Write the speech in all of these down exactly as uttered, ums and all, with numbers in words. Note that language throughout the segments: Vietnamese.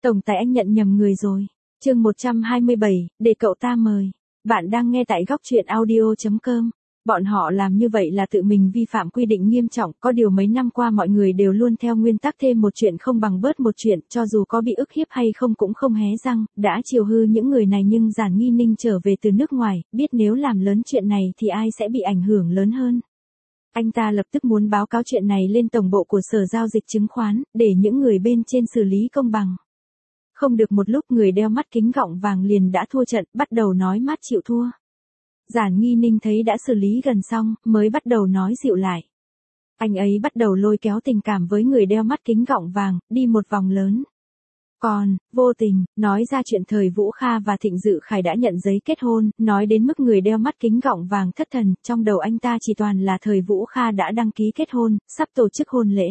Tổng tài anh nhận nhầm người rồi. Chương một trăm hai mươi bảy, để cậu ta mời. Bạn đang nghe tại góc truyện audio chấm com. Bọn họ làm như vậy là tự mình vi phạm quy định nghiêm trọng, có điều mấy năm qua mọi người đều luôn theo nguyên tắc thêm một chuyện không bằng bớt một chuyện, cho dù có bị ức hiếp hay không cũng không hé răng, đã chiều hư những người này nhưng Giản Nghi Ninh trở về từ nước ngoài, biết nếu làm lớn chuyện này thì ai sẽ bị ảnh hưởng lớn hơn. Anh ta lập tức muốn báo cáo chuyện này lên tổng bộ của Sở Giao dịch Chứng khoán, để những người bên trên xử lý công bằng. Không được một lúc người đeo mắt kính gọng vàng liền đã thua trận, bắt đầu nói mát chịu thua. Giản Nghi Ninh thấy đã xử lý gần xong, mới bắt đầu nói dịu lại. Anh ấy bắt đầu lôi kéo tình cảm với người đeo mắt kính gọng vàng, đi một vòng lớn. Còn, vô tình, nói ra chuyện thời Vũ Kha và Thịnh Dự Khải đã nhận giấy kết hôn, nói đến mức người đeo mắt kính gọng vàng thất thần, trong đầu anh ta chỉ toàn là thời Vũ Kha đã đăng ký kết hôn, sắp tổ chức hôn lễ.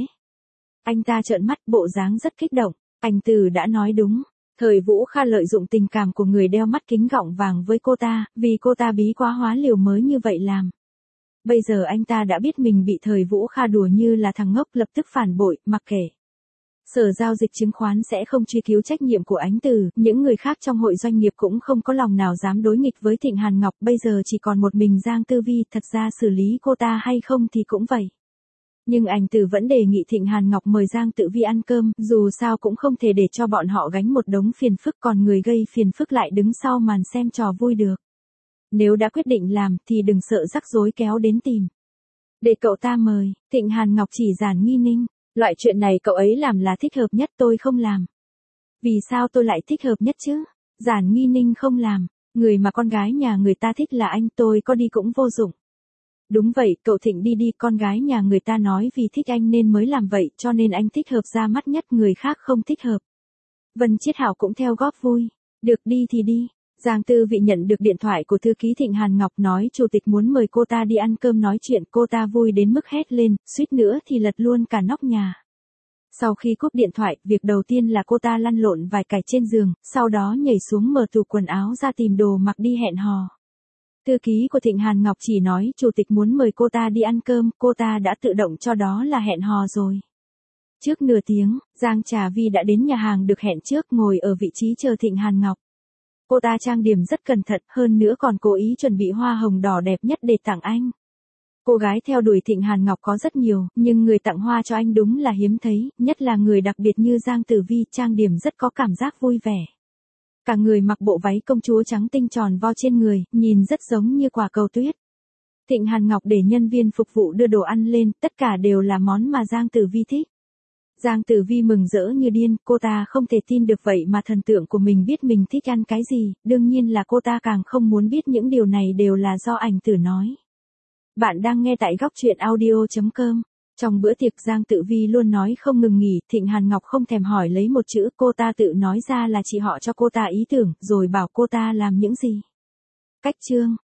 Anh ta trợn mắt, bộ dáng rất kích động, anh Từ đã nói đúng. Thời Vũ Kha lợi dụng tình cảm của người đeo mắt kính gọng vàng với cô ta, vì cô ta bí quá hóa liều mới như vậy làm. Bây giờ anh ta đã biết mình bị thời Vũ Kha đùa như là thằng ngốc, lập tức phản bội, mặc kệ. Sở Giao dịch Chứng khoán sẽ không truy cứu trách nhiệm của Ánh Từ, những người khác trong hội doanh nghiệp cũng không có lòng nào dám đối nghịch với Thịnh Hàn Ngọc, bây giờ chỉ còn một mình Giang Tư Vi, thật ra xử lý cô ta hay không thì cũng vậy. Nhưng Ánh Từ vẫn đề nghị Thịnh Hàn Ngọc mời Giang Tự Vi ăn cơm, dù sao cũng không thể để cho bọn họ gánh một đống phiền phức, còn người gây phiền phức lại đứng sau màn xem trò vui được. Nếu đã quyết định làm thì đừng sợ rắc rối kéo đến tìm. Để cậu ta mời, Thịnh Hàn Ngọc chỉ Giản Nghi Ninh. Loại chuyện này cậu ấy làm là thích hợp nhất, tôi không làm. Vì sao tôi lại thích hợp nhất chứ? Giản Nghi Ninh không làm, người mà con gái nhà người ta thích là anh, tôi có đi cũng vô dụng. Đúng vậy, cậu Thịnh đi đi, con gái nhà người ta nói vì thích anh nên mới làm vậy, cho nên anh thích hợp ra mắt nhất, người khác không thích hợp. Vân Chiết Hảo cũng theo góp vui. Được, đi thì đi. Giang Tư Vị nhận được điện thoại của thư ký Thịnh Hàn Ngọc, nói chủ tịch muốn mời cô ta đi ăn cơm nói chuyện, cô ta vui đến mức hét lên, suýt nữa thì lật luôn cả nóc nhà. Sau khi cúp điện thoại, việc đầu tiên là cô ta lăn lộn vài cái trên giường, sau đó nhảy xuống mở tủ quần áo ra tìm đồ mặc đi hẹn hò. Thư ký của Thịnh Hàn Ngọc chỉ nói chủ tịch muốn mời cô ta đi ăn cơm, cô ta đã tự động cho đó là hẹn hò rồi. Trước nửa tiếng, Giang Trà Vi đã đến nhà hàng được hẹn trước, ngồi ở vị trí chờ Thịnh Hàn Ngọc. Cô ta trang điểm rất cẩn thận, hơn nữa còn cố ý chuẩn bị hoa hồng đỏ đẹp nhất để tặng anh. Cô gái theo đuổi Thịnh Hàn Ngọc có rất nhiều, nhưng người tặng hoa cho anh đúng là hiếm thấy, nhất là người đặc biệt như Giang Tử Vi, trang điểm rất có cảm giác vui vẻ. Cả người mặc bộ váy công chúa trắng tinh tròn vo trên người, nhìn rất giống như quả cầu tuyết. Thịnh Hàn Ngọc để nhân viên phục vụ đưa đồ ăn lên, tất cả đều là món mà Giang Tử Vi thích. Giang Tử Vi mừng rỡ như điên, cô ta không thể tin được vậy mà thần tượng của mình biết mình thích ăn cái gì, đương nhiên là cô ta càng không muốn biết những điều này đều là do Ảnh Tử nói. Bạn đang nghe tại góc truyện audio chấm com. Trong bữa tiệc Giang Tự Vi luôn nói không ngừng nghỉ, Thịnh Hàn Ngọc không thèm hỏi lấy một chữ, cô ta tự nói ra là chị họ cho cô ta ý tưởng, rồi bảo cô ta làm những gì. Cách chương,